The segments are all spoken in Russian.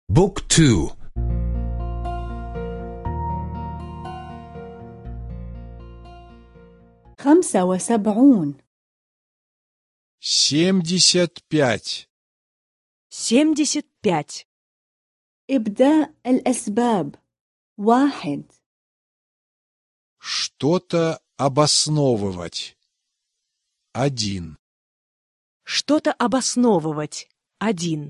بوك تو 75 75. 75. إبداء الأسباب 1 Что-то обосновывать. 1. Что-то обосновывать. 1.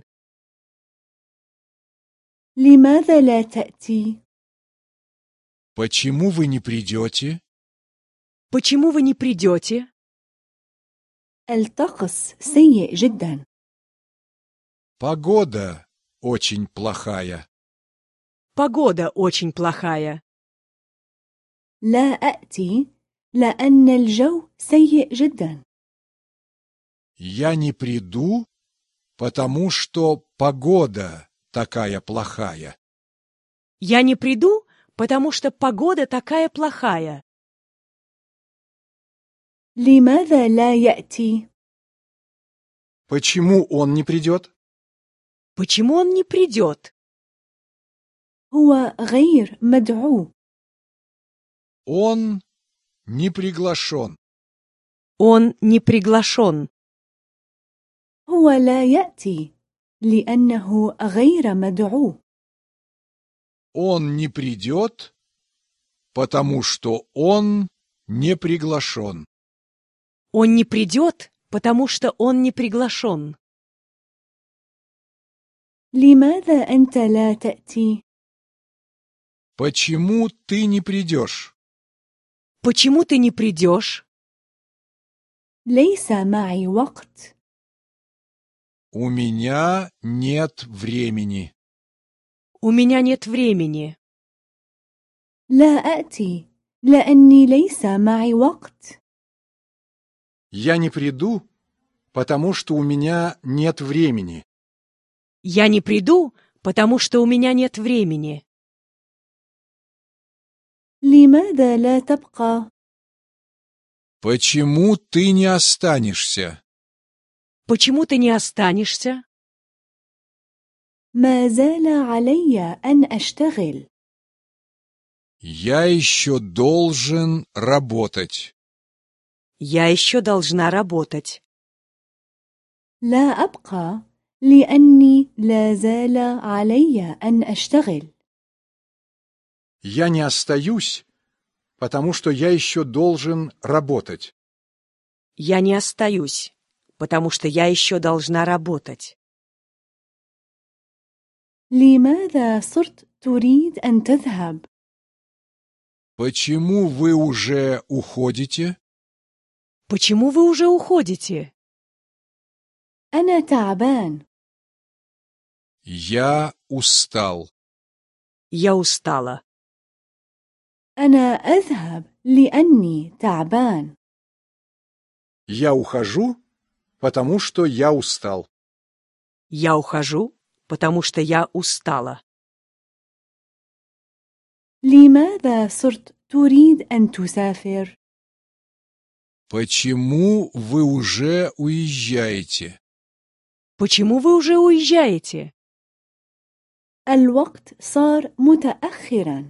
لماذا لا تأتي؟ Почему вы не придете? Почему вы не придете? الطقس سيء جدا. Погода очень плохая. Погода очень плохая. لا أأتي لأن الجو سيء جدا. Я не приду, потому что погода такая плохая. Я не приду, потому что погода такая плохая. لماذا لا يأتي؟ Почему он не придет? Почему он не придет? هو غير مدعو. Он не приглашен. Он не приглашен. هو لا يأتي لأنه غير مدعو. Он не придет, потому что он не приглашен. Он не придет, потому что он не приглашен. لماذا أنت لا تأتي؟ Почему ты не придешь? Почему ты не придешь? ليس معي وقت. У меня нет времени. У меня нет времени. لا أأتي لأني ليس معي وقت. Я не приду, потому что у меня нет времени. Я не приду, потому что у меня нет времени. لماذا لا تبقى؟ Почему ты не останешься? Почему ты не останешься? ما زال علي أن أشتغل. Я еще должен работать. Я еще должна работать. لا أبقى لأني لا زال علي أن أشتغل. Я не остаюсь, потому что я еще должен работать. Я не остаюсь, потому что я еще должна работать. لماذا صرت تريد أن تذهب؟ Почему вы уже уходите? Почему вы уже уходите? أنا تعبان. Я устал. Я устала. أنا أذهب لأني تعبان. Я ухожу, потому что я устал. Я ухожу, потому что я устала. لماذا صرت تريد أن تسافر؟ Почему вы уже уезжаете? Почему вы уже уезжаете? الوقت صار متأخرا.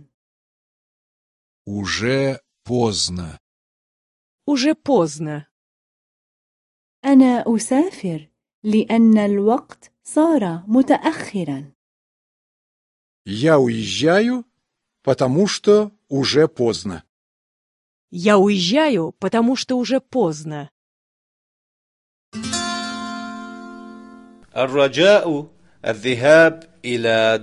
Уже поздно. Уже поздно. أنا أسافر لأن الوقت صار متأخرا. Я уезжаю, потому что уже поздно. Я уезжаю, потому что уже поздно. الرجاء الذهاب إلى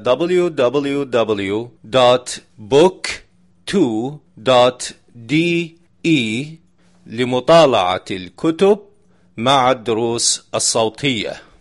www.book2.de لمطالعة الكتب مع الدروس الصوتية.